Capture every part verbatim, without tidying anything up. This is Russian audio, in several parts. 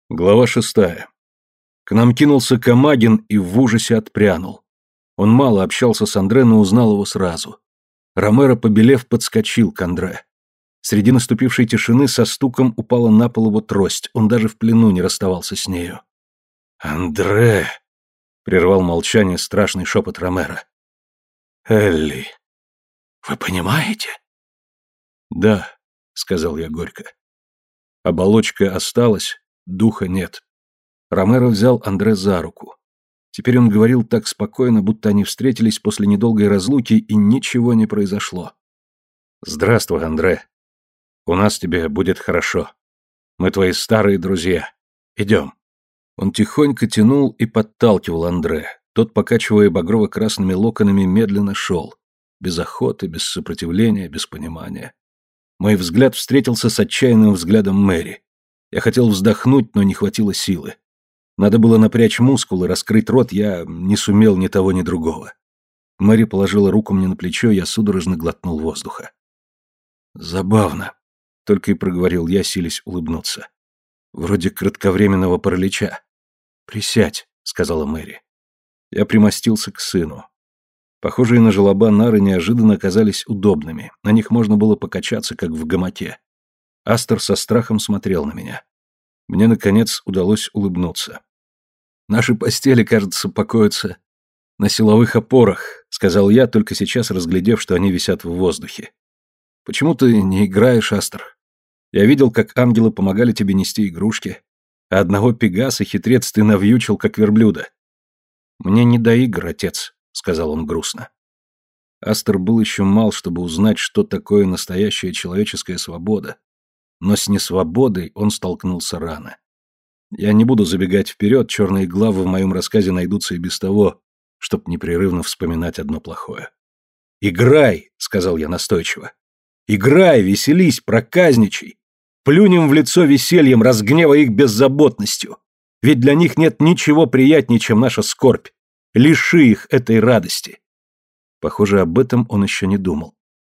Глава шестая. К нам кинулся Камагин и в ужасе отпрянул. Он мало общался с Андре, но узнал его сразу. Ромеро, побелев, подскочил к Андре. Среди наступившей тишины со стуком упала на пол его трость, он даже в плену не расставался с нею. «Андре!» — прервал молчание страшный шепот Ромеро. «Элли, вы понимаете?» «Да», — сказал я горько. Оболочка осталась, духа нет. Ромеро взял Андре за руку. Теперь он говорил так спокойно, будто они встретились после недолгой разлуки, и ничего не произошло. «Здравствуй, Андре. У нас тебе будет хорошо. Мы твои старые друзья. Идем». Он тихонько тянул и подталкивал Андре. Тот, покачивая багрово-красными локонами, медленно шел. Без охоты, без сопротивления, без понимания. Мой взгляд встретился с отчаянным взглядом Мэри. Я хотел вздохнуть, но не хватило силы. Надо было напрячь мускулы, раскрыть рот, я не сумел ни того, ни другого. Мэри положила руку мне на плечо, я судорожно глотнул воздуха. «Забавно», — только и проговорил я, силясь улыбнуться. «Вроде кратковременного паралича». «Присядь», — сказала Мэри. Я примостился к сыну. Похожие на желоба нары неожиданно оказались удобными, на них можно было покачаться, как в гамаке. Астер со страхом смотрел на меня. Мне, наконец, удалось улыбнуться. «Наши постели, кажется, покоятся на силовых опорах», — сказал я, только сейчас разглядев, что они висят в воздухе. «Почему ты не играешь, Астер? Я видел, как ангелы помогали тебе нести игрушки, а одного пегаса хитрец ты навьючил, как верблюда». «Мне не до игр, отец», — сказал он грустно. Астер был еще мал, чтобы узнать, что такое настоящая человеческая свобода, но с несвободой он столкнулся рано. Я не буду забегать вперед, черные главы в моем рассказе найдутся и без того, чтоб непрерывно вспоминать одно плохое. «Играй», — сказал я настойчиво. «Играй, веселись, проказничай. Плюнем в лицо весельем, разгневая их беззаботностью. Ведь для них нет ничего приятнее, чем наша скорбь. Лиши их этой радости». Похоже, об этом он еще не думал.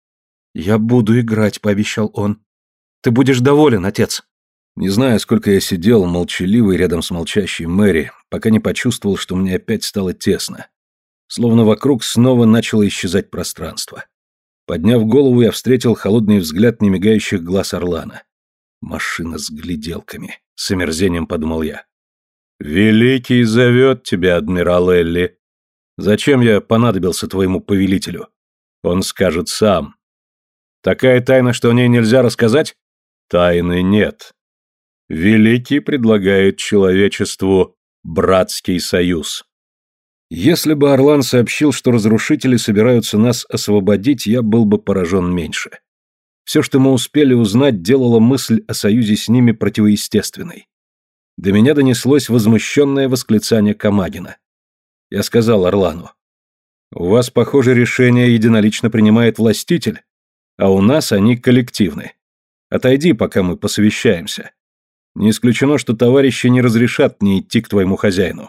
«Я буду играть», — пообещал он. «Ты будешь доволен, отец». Не знаю, сколько я сидел, молчаливый, рядом с молчащей Мэри, пока не почувствовал, что мне опять стало тесно. Словно вокруг снова начало исчезать пространство. Подняв голову, я встретил холодный взгляд немигающих глаз Орлана. «Машина с гляделками», — с омерзением подумал я. «Великий зовет тебя, адмирал Элли. Зачем я понадобился твоему повелителю? Он скажет сам. Такая тайна, что о ней нельзя рассказать? Тайны нет. Великий предлагает человечеству братский союз». Если бы Орлан сообщил, что разрушители собираются нас освободить, я был бы поражен меньше. Все, что мы успели узнать, делало мысль о союзе с ними противоестественной. До меня донеслось возмущенное восклицание Камагина. Я сказал Орлану: «У вас, похоже, решение единолично принимает властитель, а у нас они коллективны. Отойди, пока мы посовещаемся. Не исключено, что товарищи не разрешат мне идти к твоему хозяину».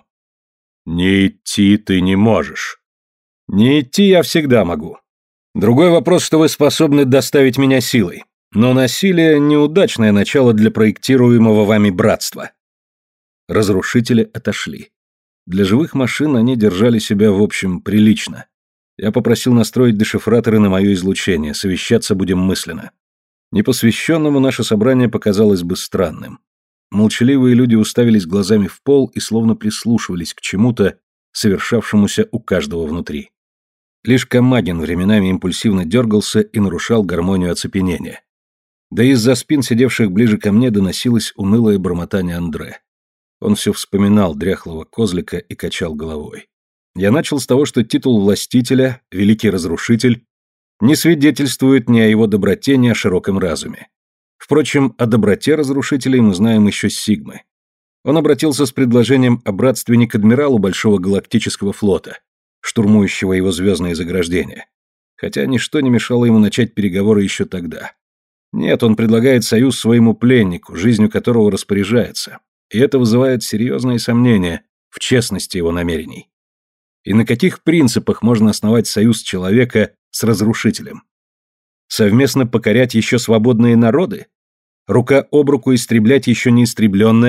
«Не идти ты не можешь». «Не идти я всегда могу. Другой вопрос, что вы способны доставить меня силой. Но насилие – неудачное начало для проектируемого вами братства». Разрушители отошли. Для живых машин они держали себя, в общем, прилично. Я попросил настроить дешифраторы на мое излучение, совещаться будем мысленно. Непосвященному наше собрание показалось бы странным. Молчаливые люди уставились глазами в пол и словно прислушивались к чему-то, совершавшемуся у каждого внутри. Лишь Камагин временами импульсивно дергался и нарушал гармонию оцепенения. Да и из-за спин сидевших ближе ко мне доносилось унылое бормотание Андре. Он все вспоминал дряхлого козлика и качал головой. Я начал с того, что титул властителя, великий разрушитель, не свидетельствует ни о его доброте, ни о широком разуме. Впрочем, о доброте разрушителей мы знаем еще с Сигмы. Он обратился с предложением о братстве не к адмиралу Большого Галактического флота, штурмующего его звездные заграждения, хотя ничто не мешало ему начать переговоры еще тогда. Нет, он предлагает союз своему пленнику, жизнью которого распоряжается, и это вызывает серьезные сомнения в честности его намерений. И на каких принципах можно основать союз человека с разрушителем? Совместно покорять еще свободные народы? Рука об руку истреблять еще не истребленное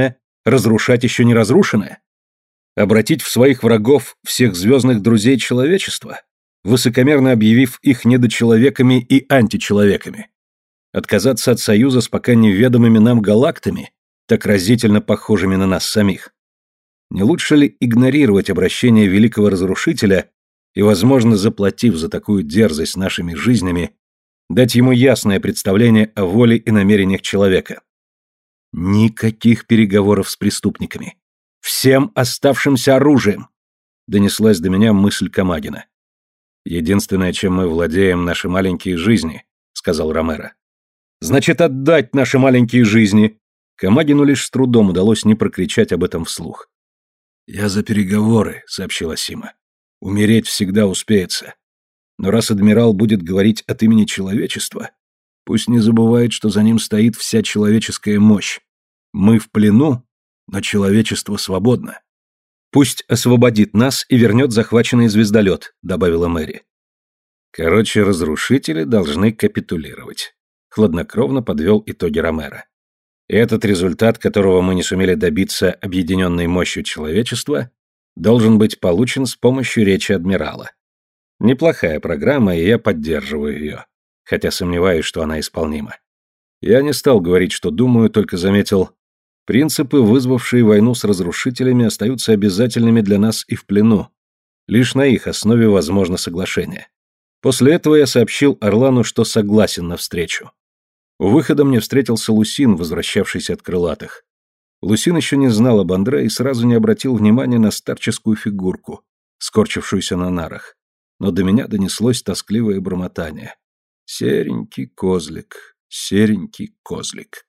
Разрушать еще не разрушенное? Обратить в своих врагов всех звездных друзей человечества, высокомерно объявив их недочеловеками и античеловеками? Отказаться от союза с пока неведомыми нам галактами, так разительно похожими на нас самих? Не лучше ли игнорировать обращение великого разрушителя и, возможно, заплатив за такую дерзость нашими жизнями, дать ему ясное представление о воле и намерениях человека? Никаких переговоров с преступниками. Всем оставшимся оружием, донеслась до меня мысль Камагина. Единственное, чем мы владеем, наши маленькие жизни, сказал Ромеро. Значит, отдать наши маленькие жизни. Камагину лишь с трудом удалось не прокричать об этом вслух. Я за переговоры, сообщила Сима. Умереть всегда успеется. Но раз адмирал будет говорить от имени человечества, пусть не забывает, что за ним стоит вся человеческая мощь. Мы в плену, но человечество свободно. Пусть освободит нас и вернет захваченный звездолет, добавила Мэри. Короче, разрушители должны капитулировать. Хладнокровно подвел итоги Ромеро. И этот результат, которого мы не сумели добиться объединенной мощью человечества, должен быть получен с помощью речи адмирала. Неплохая программа, и я поддерживаю ее, хотя сомневаюсь, что она исполнима. Я не стал говорить, что думаю, только заметил, принципы, вызвавшие войну с разрушителями, остаются обязательными для нас и в плену. Лишь на их основе возможно соглашение. После этого я сообщил Орлану, что согласен на встречу. У выхода мне встретился Лусин, возвращавшийся от крылатых. Лусин еще не знал об Андре и сразу не обратил внимания на старческую фигурку, скорчившуюся на нарах. Но до меня донеслось тоскливое бормотание. «Серенький козлик, серенький козлик».